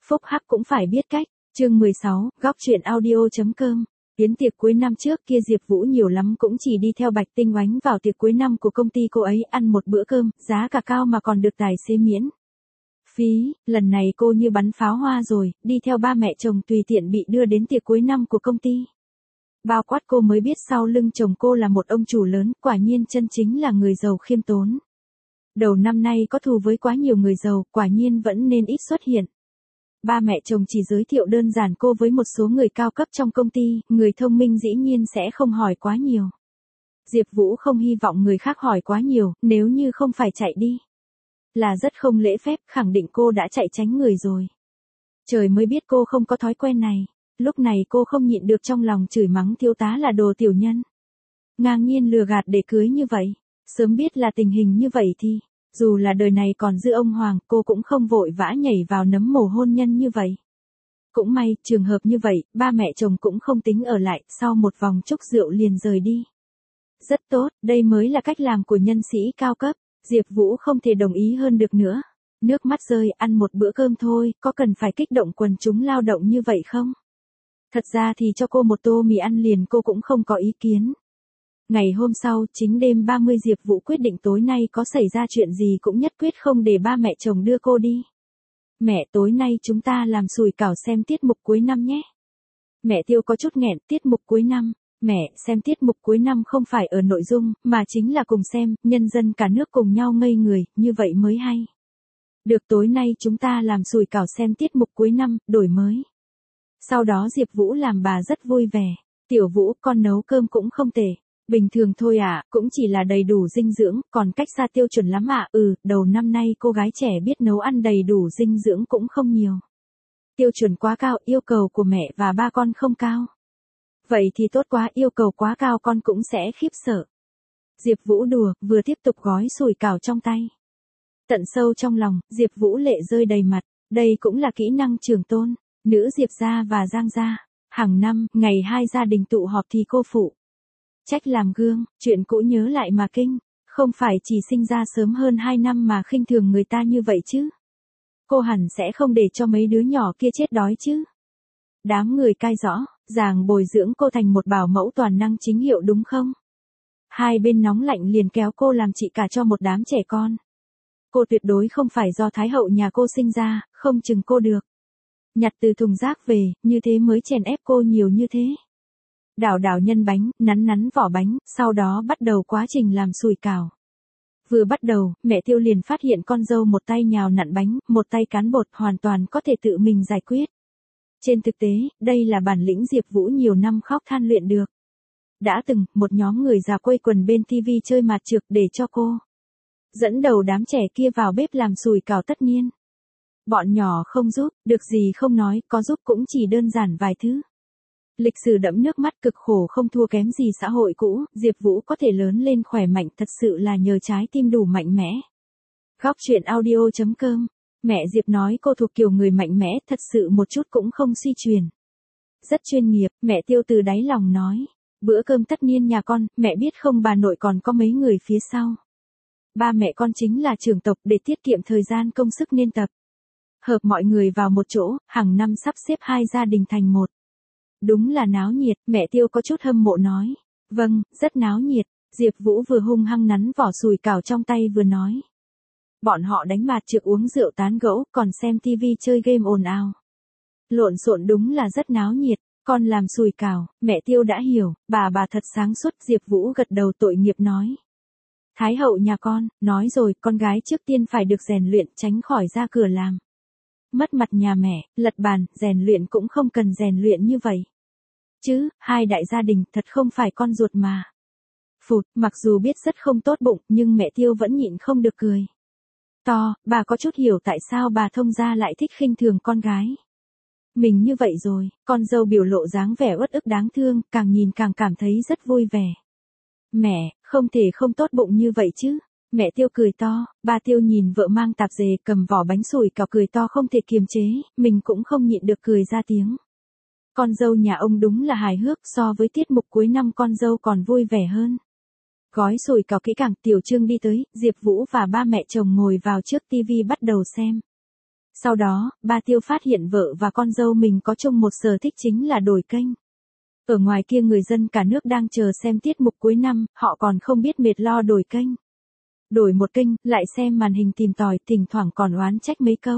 Phúc hắc cũng phải biết cách. Chương 16, góc truyện audio.com. Tiến tiệc cuối năm trước kia Diệp Vũ nhiều lắm cũng chỉ đi theo Bạch Tinh Oánh vào tiệc cuối năm của công ty cô ấy ăn một bữa cơm, giá cả cao mà còn được tài xế miễn phí, lần này cô như bắn pháo hoa rồi, đi theo ba mẹ chồng tùy tiện bị đưa đến tiệc cuối năm của công ty. Bao quát cô mới biết sau lưng chồng cô là một ông chủ lớn, quả nhiên chân chính là người giàu khiêm tốn. Đầu năm nay có thù với quá nhiều người giàu, quả nhiên vẫn nên ít xuất hiện. Ba mẹ chồng chỉ giới thiệu đơn giản cô với một số người cao cấp trong công ty, người thông minh dĩ nhiên sẽ không hỏi quá nhiều. Diệp Vũ không hy vọng người khác hỏi quá nhiều, nếu như không phải chạy đi là rất không lễ phép, khẳng định cô đã chạy tránh người rồi. Trời mới biết cô không có thói quen này, lúc này cô không nhịn được trong lòng chửi mắng thiếu tá là đồ tiểu nhân. Ngang nhiên lừa gạt để cưới như vậy, sớm biết là tình hình như vậy thì, dù là đời này còn dư ông Hoàng, cô cũng không vội vã nhảy vào nấm mồ hôn nhân như vậy. Cũng may, trường hợp như vậy, ba mẹ chồng cũng không tính ở lại, sau một vòng chúc rượu liền rời đi. Rất tốt, đây mới là cách làm của nhân sĩ cao cấp, Diệp Vũ không thể đồng ý hơn được nữa. Nước mắt rơi, ăn một bữa cơm thôi, có cần phải kích động quần chúng lao động như vậy không? Thật ra thì cho cô một tô mì ăn liền cô cũng không có ý kiến. Ngày hôm sau, chính đêm 30 Diệp Vũ quyết định tối nay có xảy ra chuyện gì cũng nhất quyết không để ba mẹ chồng đưa cô đi. Mẹ, tối nay chúng ta làm sủi cảo xem tiết mục cuối năm nhé. Mẹ Tiêu có chút nghẹn, tiết mục cuối năm. Mẹ, xem tiết mục cuối năm không phải ở nội dung, mà chính là cùng xem, nhân dân cả nước cùng nhau ngây người, như vậy mới hay. Được, tối nay chúng ta làm sủi cảo xem tiết mục cuối năm, đổi mới. Sau đó Diệp Vũ làm bà rất vui vẻ. Tiểu Vũ, con nấu cơm cũng không tệ. Bình thường thôi ạ, cũng chỉ là đầy đủ dinh dưỡng, còn cách xa tiêu chuẩn lắm ạ. Đầu năm nay cô gái trẻ biết nấu ăn đầy đủ dinh dưỡng cũng không nhiều. Tiêu chuẩn quá cao, yêu cầu của mẹ và ba con không cao. Vậy thì tốt quá, yêu cầu quá cao con cũng sẽ khiếp sợ. Diệp Vũ đùa, vừa tiếp tục gói sủi cảo trong tay. Tận sâu trong lòng, Diệp Vũ lệ rơi đầy mặt, đây cũng là kỹ năng trường tôn, nữ Diệp gia và Giang gia. Hàng năm, ngày hai gia đình tụ họp thì cô phụ trách làm gương, chuyện cũ nhớ lại mà kinh, không phải chỉ sinh ra sớm hơn 2 năm mà khinh thường người ta như vậy chứ. Cô hẳn sẽ không để cho mấy đứa nhỏ kia chết đói chứ. Đám người cai rõ, ràng bồi dưỡng cô thành một bảo mẫu toàn năng chính hiệu đúng không? Hai bên nóng lạnh liền kéo cô làm chị cả cho một đám trẻ con. Cô tuyệt đối không phải do Thái hậu nhà cô sinh ra, không chừng cô được nhặt từ thùng rác về, như thế mới chèn ép cô nhiều như thế. Đảo đảo nhân bánh, nắn nắn vỏ bánh, sau đó bắt đầu quá trình làm sủi cảo. Vừa bắt đầu, mẹ Tiêu liền phát hiện con dâu một tay nhào nặn bánh, một tay cán bột hoàn toàn có thể tự mình giải quyết. Trên thực tế, đây là bản lĩnh Diệp Vũ nhiều năm khóc than luyện được. Đã từng, một nhóm người già quây quần bên TV chơi mạt trược để cho cô dẫn đầu đám trẻ kia vào bếp làm sủi cảo tất nhiên. Bọn nhỏ không giúp, được gì không nói, có giúp cũng chỉ đơn giản vài thứ. Lịch sử đẫm nước mắt cực khổ không thua kém gì xã hội cũ, Diệp Vũ có thể lớn lên khỏe mạnh thật sự là nhờ trái tim đủ mạnh mẽ. Góc truyện audio.com. Mẹ Diệp nói cô thuộc kiểu người mạnh mẽ, thật sự một chút cũng không suy truyền. Rất chuyên nghiệp, mẹ Tiêu từ đáy lòng nói. Bữa cơm tất niên nhà con, mẹ biết không bà nội còn có mấy người phía sau. Ba mẹ con chính là trưởng tộc để tiết kiệm thời gian công sức nên tập hợp mọi người vào một chỗ, hàng năm sắp xếp hai gia đình thành một. Đúng là náo nhiệt, mẹ Tiêu có chút hâm mộ nói. Vâng, rất náo nhiệt, Diệp Vũ vừa hung hăng nắn vỏ sủi cảo trong tay vừa nói. Bọn họ đánh mạt trược uống rượu tán gẫu, còn xem TV chơi game ồn ào. Lộn xộn đúng là rất náo nhiệt, con làm sủi cảo, mẹ Tiêu đã hiểu, bà thật sáng suốt, Diệp Vũ gật đầu tội nghiệp nói. Thái hậu nhà con, nói rồi, con gái trước tiên phải được rèn luyện tránh khỏi ra cửa làm mất mặt nhà mẹ, lật bàn, rèn luyện cũng không cần rèn luyện như vậy. Chứ, hai đại gia đình thật không phải con ruột mà. Phụt, mặc dù biết rất không tốt bụng, nhưng mẹ Tiêu vẫn nhịn không được cười. Bà có chút hiểu tại sao bà thông gia lại thích khinh thường con gái mình như vậy rồi, con dâu biểu lộ dáng vẻ uất ức đáng thương, càng nhìn càng cảm thấy rất vui vẻ. Mẹ, không thể không tốt bụng như vậy chứ. Mẹ Tiêu cười to, ba Tiêu nhìn vợ mang tạp dề cầm vỏ bánh sủi cảo cười to không thể kiềm chế, mình cũng không nhịn được cười ra tiếng. Con dâu nhà ông đúng là hài hước, so với tiết mục cuối năm con dâu còn vui vẻ hơn. Gói sủi cảo kỹ càng, Tiểu Trương đi tới, Diệp Vũ và ba mẹ chồng ngồi vào trước TV bắt đầu xem. Sau đó, ba Tiêu phát hiện vợ và con dâu mình có chung một sở thích chính là đổi kênh. Ở ngoài kia người dân cả nước đang chờ xem tiết mục cuối năm, họ còn không biết mệt lo đổi kênh. Đổi một kênh, lại xem màn hình tìm tòi, thỉnh thoảng còn oán trách mấy câu.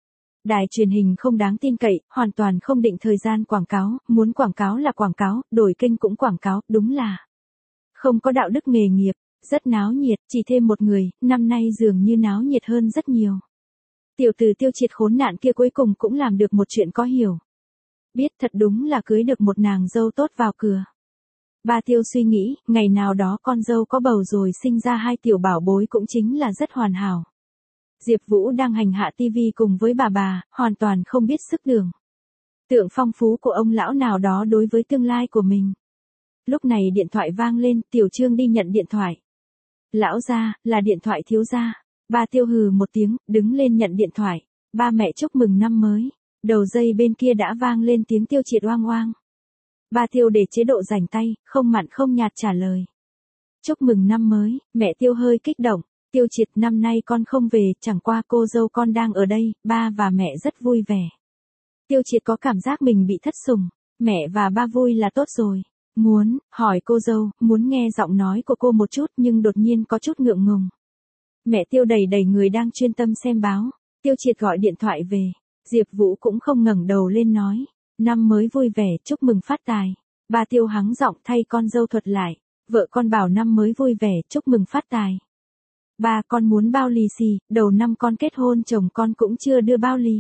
Đài truyền hình không đáng tin cậy, hoàn toàn không định thời gian quảng cáo, muốn quảng cáo là quảng cáo, đổi kênh cũng quảng cáo, đúng là không có đạo đức nghề nghiệp, rất náo nhiệt, chỉ thêm một người, năm nay dường như náo nhiệt hơn rất nhiều. Tiểu tử Tiêu Triệt khốn nạn kia cuối cùng cũng làm được một chuyện có hiểu. Biết thật đúng là cưới được một nàng dâu tốt vào cửa. Ba Tiêu suy nghĩ, ngày nào đó con dâu có bầu rồi sinh ra hai tiểu bảo bối cũng chính là rất hoàn hảo. Diệp Vũ đang hành hạ tivi cùng với bà, hoàn toàn không biết sức đường. Tượng phong phú của ông lão nào đó đối với tương lai của mình. Lúc này điện thoại vang lên, Tiểu Trương đi nhận điện thoại. Lão gia, là điện thoại thiếu gia. Ba Tiêu hừ một tiếng, đứng lên nhận điện thoại. Ba mẹ chúc mừng năm mới. Đầu dây bên kia đã vang lên tiếng Tiêu Triệt oang oang. Ba Tiêu để chế độ rảnh tay, không mặn không nhạt trả lời. Chúc mừng năm mới, mẹ Tiêu hơi kích động. Tiêu Triệt, năm nay con không về, chẳng qua cô dâu con đang ở đây, ba và mẹ rất vui vẻ. Tiêu Triệt có cảm giác mình bị thất sủng, mẹ và ba vui là tốt rồi. Muốn, hỏi cô dâu, muốn nghe giọng nói của cô một chút nhưng đột nhiên có chút ngượng ngùng. Mẹ Tiêu đẩy người đang chuyên tâm xem báo. Tiêu Triệt gọi điện thoại về. Diệp Vũ cũng không ngẩng đầu lên nói. Năm mới vui vẻ, chúc mừng phát tài. Ba Tiêu hắng giọng thay con dâu thuật lại. Vợ con bảo năm mới vui vẻ, chúc mừng phát tài. Ba con muốn bao lì xì, đầu năm con kết hôn chồng con cũng chưa đưa bao lì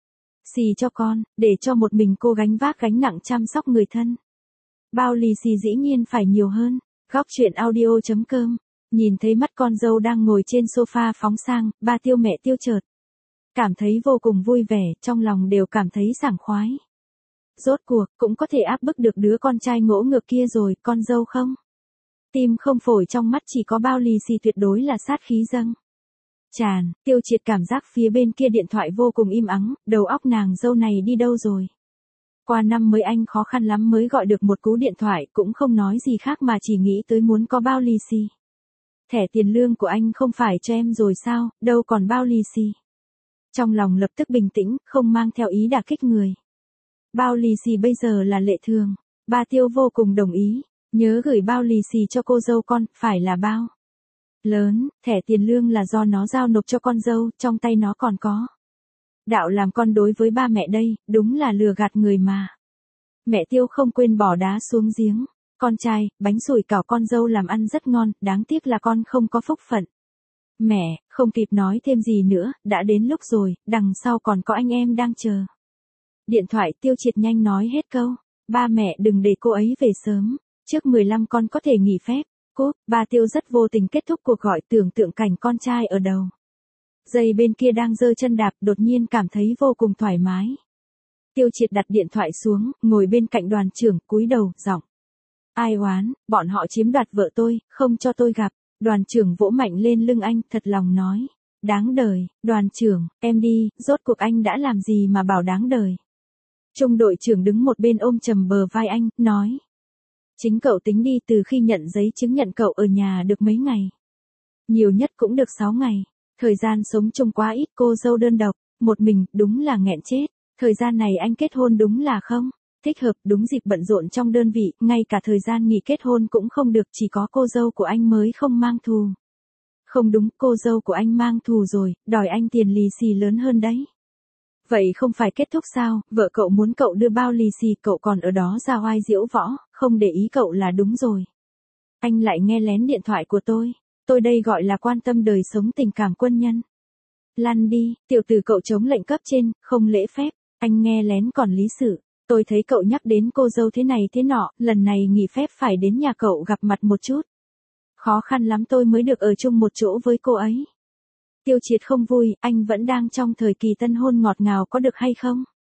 xì cho con, để cho một mình cô gánh vác gánh nặng chăm sóc người thân. Bao lì xì dĩ nhiên phải nhiều hơn. Góc truyện audio.com. Nhìn thấy mắt con dâu đang ngồi trên sofa phóng sang, ba Tiêu mẹ Tiêu chợt cảm thấy vô cùng vui vẻ, trong lòng đều cảm thấy sảng khoái. Rốt cuộc, cũng có thể áp bức được đứa con trai ngỗ ngược kia rồi, con dâu không? Tim không phổi trong mắt chỉ có bao lì xì tuyệt đối là sát khí dâng tràn. Tiêu Triệt cảm giác phía bên kia điện thoại vô cùng im ắng, đầu óc nàng dâu này đi đâu rồi? Qua năm mới anh khó khăn lắm mới gọi được một cú điện thoại, cũng không nói gì khác mà chỉ nghĩ tới muốn có bao lì xì. Thẻ tiền lương của anh không phải cho em rồi sao, đâu còn bao lì xì. Trong lòng lập tức bình tĩnh, không mang theo ý đả kích người. Bao lì xì bây giờ là lệ thường. Ba Tiêu vô cùng đồng ý. Nhớ gửi bao lì xì cho cô dâu con, phải là bao lớn, thẻ tiền lương là do nó giao nộp cho con dâu, trong tay nó còn có đạo làm con đối với ba mẹ đây, đúng là lừa gạt người mà. Mẹ Tiêu không quên bỏ đá xuống giếng. Con trai, bánh sủi cảo con dâu làm ăn rất ngon, đáng tiếc là con không có phúc phận. Mẹ, không kịp nói thêm gì nữa, đã đến lúc rồi, đằng sau còn có anh em đang chờ. Điện thoại Tiêu Triệt nhanh nói hết câu. Ba mẹ đừng để cô ấy về sớm. Trước 15 con có thể nghỉ phép. Cúp, ba Tiêu rất vô tình kết thúc cuộc gọi, tưởng tượng cảnh con trai ở đầu dây bên kia đang giơ chân đạp, đột nhiên cảm thấy vô cùng thoải mái. Tiêu Triệt đặt điện thoại xuống, ngồi bên cạnh Đoàn trưởng, cúi đầu, giọng ai oán, bọn họ chiếm đoạt vợ tôi, không cho tôi gặp. Đoàn trưởng vỗ mạnh lên lưng anh, thật lòng nói. Đáng đời, Đoàn trưởng, em đi, rốt cuộc anh đã làm gì mà bảo đáng đời. Trung đội trưởng đứng một bên ôm chầm bờ vai anh, nói. Chính cậu tính đi, từ khi nhận giấy chứng nhận cậu ở nhà được mấy ngày. Nhiều nhất cũng được 6 ngày. Thời gian sống chung quá ít, cô dâu đơn độc, một mình, đúng là nghẹn chết. Thời gian này anh kết hôn đúng là không thích hợp, đúng dịp bận rộn trong đơn vị, ngay cả thời gian nghỉ kết hôn cũng không được, chỉ có cô dâu của anh mới không mang thù. Không đúng, cô dâu của anh mang thù rồi, đòi anh tiền lì xì lớn hơn đấy. Vậy không phải kết thúc sao, vợ cậu muốn cậu đưa bao lì xì, cậu còn ở đó ra oai diễu võ, không để ý cậu là đúng rồi. Anh lại nghe lén điện thoại của tôi đây gọi là quan tâm đời sống tình cảm quân nhân. Lăn đi, tiểu tử cậu chống lệnh cấp trên, không lễ phép, anh nghe lén còn lý sự. Tôi thấy cậu nhắc đến cô dâu thế này thế nọ, lần này nghỉ phép phải đến nhà cậu gặp mặt một chút. Khó khăn lắm tôi mới được ở chung một chỗ với cô ấy. Tiêu Triệt không vui, anh vẫn đang trong thời kỳ tân hôn ngọt ngào, có được hay không?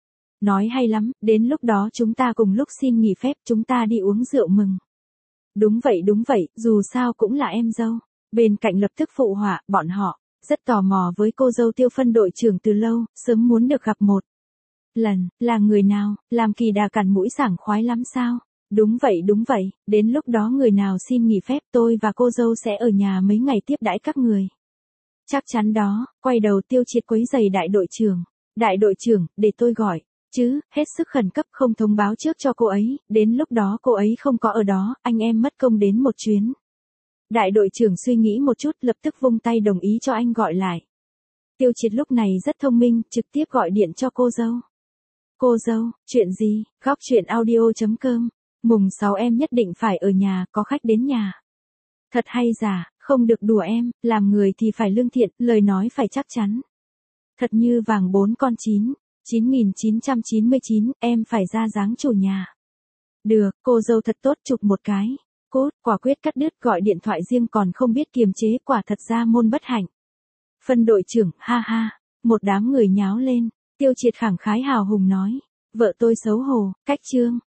Nói hay lắm, đến lúc đó chúng ta cùng lúc xin nghỉ phép, chúng ta đi uống rượu mừng. Đúng vậy, dù sao cũng là em dâu. Bên cạnh lập tức phụ họa, bọn họ rất tò mò với cô dâu Tiêu phân đội trưởng từ lâu, sớm muốn được gặp một lần, là người nào, làm kỳ đà cản mũi sảng khoái lắm sao? Đúng vậy, đến lúc đó người nào xin nghỉ phép, tôi và cô dâu sẽ ở nhà mấy ngày tiếp đãi các người. Chắc chắn đó, quay đầu Tiêu Triệt quấy giày đại đội trưởng. Đại đội trưởng, để tôi gọi. Chứ, hết sức khẩn cấp không thông báo trước cho cô ấy, đến lúc đó cô ấy không có ở đó, anh em mất công đến một chuyến. Đại đội trưởng suy nghĩ một chút lập tức vung tay đồng ý cho anh gọi lại. Tiêu Triệt lúc này rất thông minh, trực tiếp gọi điện cho cô dâu. Cô dâu, chuyện gì? Góc chuyện audio.com. Mùng 6 em nhất định phải ở nhà, có khách đến nhà. Thật hay giả, không được đùa em, làm người thì phải lương thiện, lời nói phải chắc chắn. Thật như vàng 4 con 9.999, em phải ra dáng chủ nhà. Được, cô dâu thật tốt, chụp một cái. Cốt, quả quyết cắt đứt, gọi điện thoại riêng còn không biết kiềm chế, quả thật ra môn bất hạnh. Phân đội trưởng, ha ha, một đám người nháo lên. Tiêu Triệt khẳng khái hào hùng nói, vợ tôi xấu hổ, cách trương.